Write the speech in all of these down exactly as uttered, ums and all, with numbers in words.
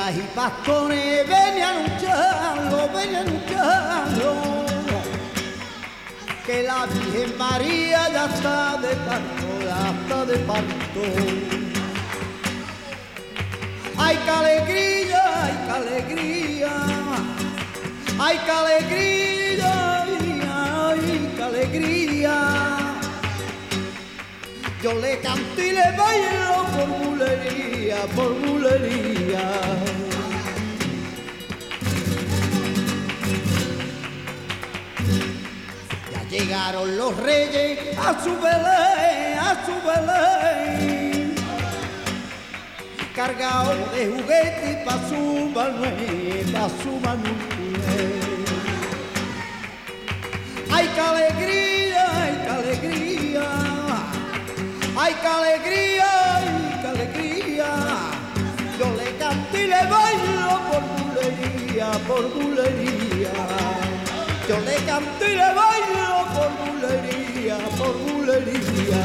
ovejas y pastores, ven a anunciarlo, ven a anunciarlo, que la Virgen María ya está de parto, ya está de parto. ¡Ay, qué alegría, ay, qué alegría! ¡Ay, qué alegría, ay, qué alegría! Yo le canto y le bailo por bulería, por bulería. Ya llegaron los reyes a su Belén, a su Belén, cargados de juguetes pa' su Manuel, pa' su Manuel. ¡Ay, qué alegría, ay, qué alegría! ¡Ay, qué alegría, ay, qué alegría! Yo le canto y le bailo por bulería, por bulería. Yo le canto y le bailo por bulería, por bulería.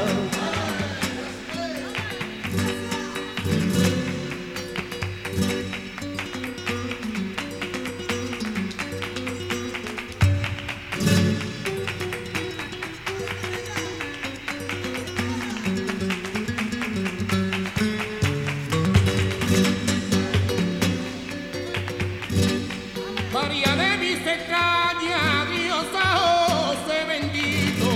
María de mis extrañas, Dios a José bendito.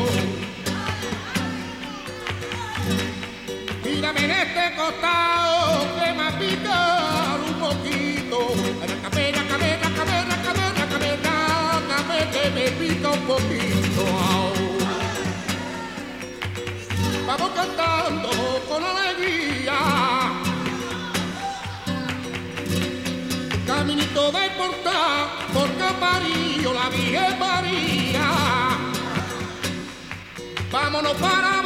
Mírame en este costado que me ha picado un poquito. La cabeza, cabeza, cabeza, cabeza, cabeza, cabeza que me pica un poquito. Vamos cantando con alegría. Caminito de portal, porque María, la Virgen María. Vámonos para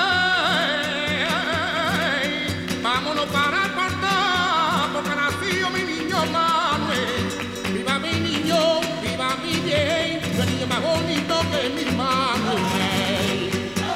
Belén, vámonos para el portal, porque nació mi niño Manuel. Viva mi niño, viva mi bien, el niño más bonito que mi Manuel.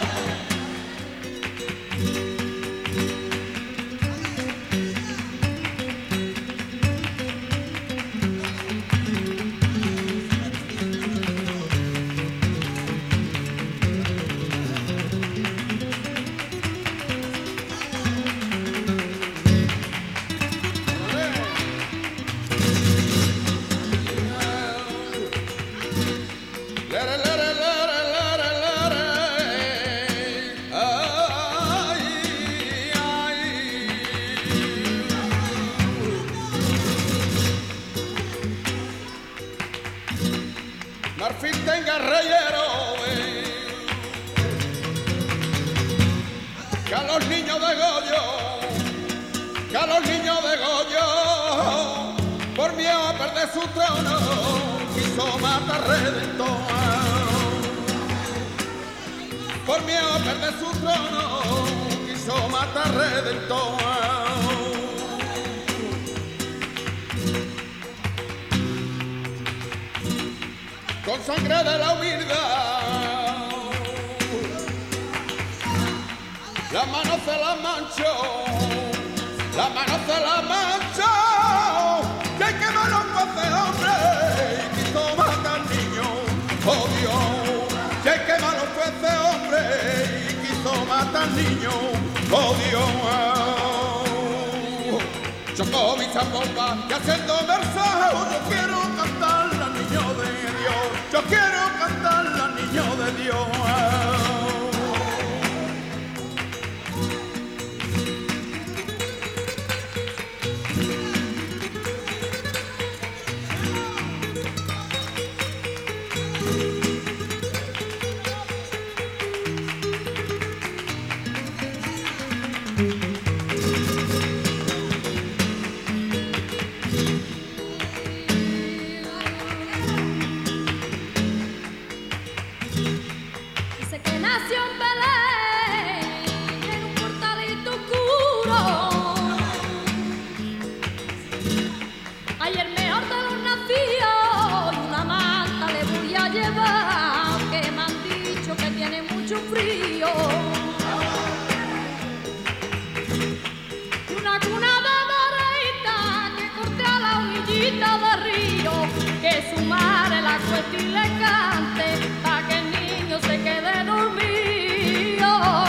Marfil tenga reyero, eh, que a los niños de Goyo, que a los niños de Goyo, por miedo a perder su trono, quiso matar Redentor. Por miedo a perder su trono, quiso matar Redentor. Con sangre de la humildad, las manos se las mancho, las manos se las mancho, que hay que manos para ese hombre, y quiso matar al niño, oh Dios, que hay que manos para ese hombre, y quiso matar al niño, oh Dios. Chocó mi zambomba, y haciendo versos, yo quiero cantar al niño de Dios, yo quiero cantar al niño de Dios. Una cuna de morita que acueste y le cante, pa' que el niño se quede dormido.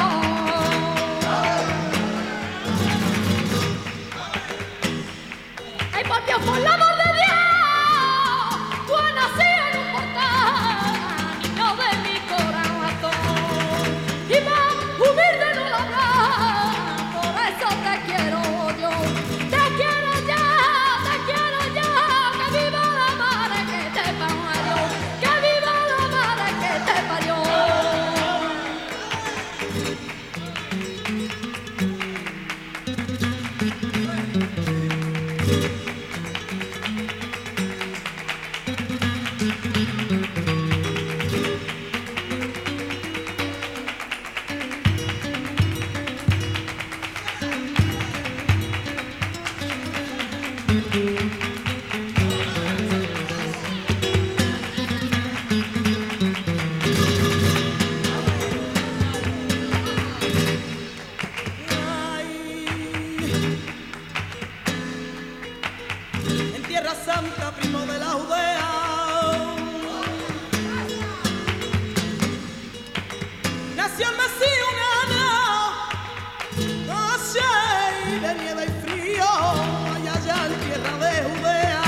Ay, por Dios, por la amor de Dios, tú has nacido en un portal, niño de mi corazón, y más humilde no lo habrá, por eso te quiero yo, te quiero ya, te quiero ya, que viva la madre que te parió, que viva la madre que te parió. En Tierra Santa, primo de la Judea, nació el Mesías, una noche de nieve y frío, allá allá en tierra de Judea,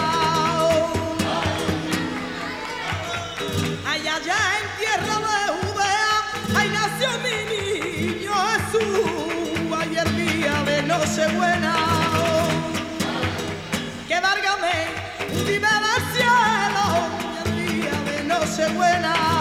allá allá en tierra de Judea, ahí nació mi niño Jesús, ayer el día de Nochebuena. Que válgame, vive del cielo, el día de Nochebuena.